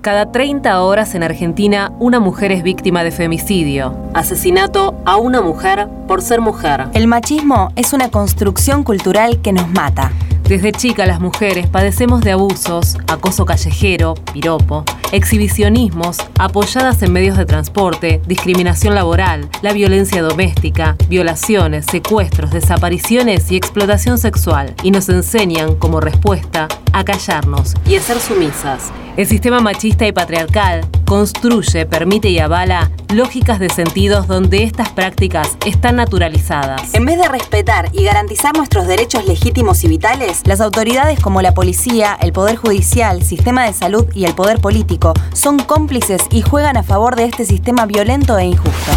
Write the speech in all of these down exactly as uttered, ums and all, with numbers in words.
Cada treinta horas en Argentina, una mujer es víctima de femicidio. Asesinato a una mujer por ser mujer. El machismo es una construcción cultural que nos mata. Desde chica las mujeres padecemos de abusos, acoso callejero, piropo, exhibicionismos, apoyadas en medios de transporte, discriminación laboral, la violencia doméstica, violaciones, secuestros, desapariciones y explotación sexual. Y nos enseñan, como respuesta, a callarnos y a ser sumisas. El sistema machista y patriarcal construye, permite y avala lógicas de sentidos donde estas prácticas están naturalizadas. En vez de respetar y garantizar nuestros derechos legítimos y vitales, las autoridades como la policía, el poder judicial, sistema de salud y el poder político son cómplices y juegan a favor de este sistema violento e injusto.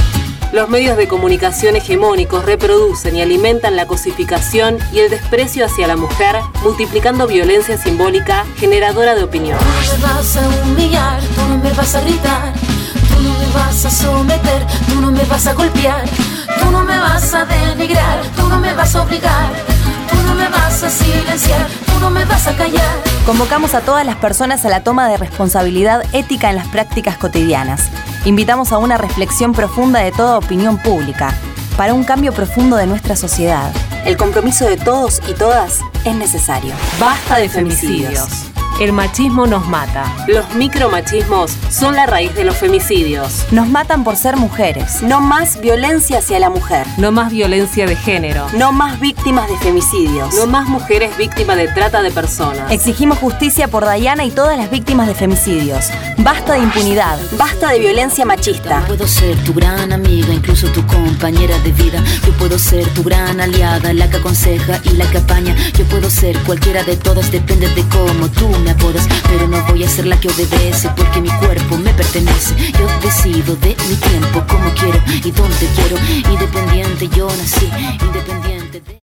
Los medios de comunicación hegemónicos reproducen y alimentan la cosificación y el desprecio hacia la mujer, multiplicando violencia simbólica generadora de opinión. Tú no me vas a humillar, tú no me vas a gritar, tú no me vas a someter, tú no me vas a golpear, tú no me vas a denigrar, tú no me vas a obligar, tú no me vas a silenciar, tú no me vas a callar. Convocamos a todas las personas a la toma de responsabilidad ética en las prácticas cotidianas. Invitamos a una reflexión profunda de toda opinión pública, para un cambio profundo de nuestra sociedad. El compromiso de todos y todas es necesario. Basta de femicidios. El machismo nos mata. Los micromachismos son la raíz de los femicidios. Nos matan por ser mujeres. No más violencia hacia la mujer. No más violencia de género. No más víctimas de femicidios. No más mujeres víctimas de trata de personas. Exigimos justicia por Dayana y todas las víctimas de femicidios. Basta de impunidad. Basta de violencia machista. Yo puedo ser tu gran amiga, incluso tu compañera de vida. Yo puedo ser tu gran aliada, la que aconseja y la que apaña. Yo puedo ser cualquiera de todas, depende de cómo tú me apodas. Pero no voy a ser la que obedece, porque mi cuerpo me pertenece. Yo decido de mi tiempo, como quiero y dónde quiero. Independiente yo nací, independiente de...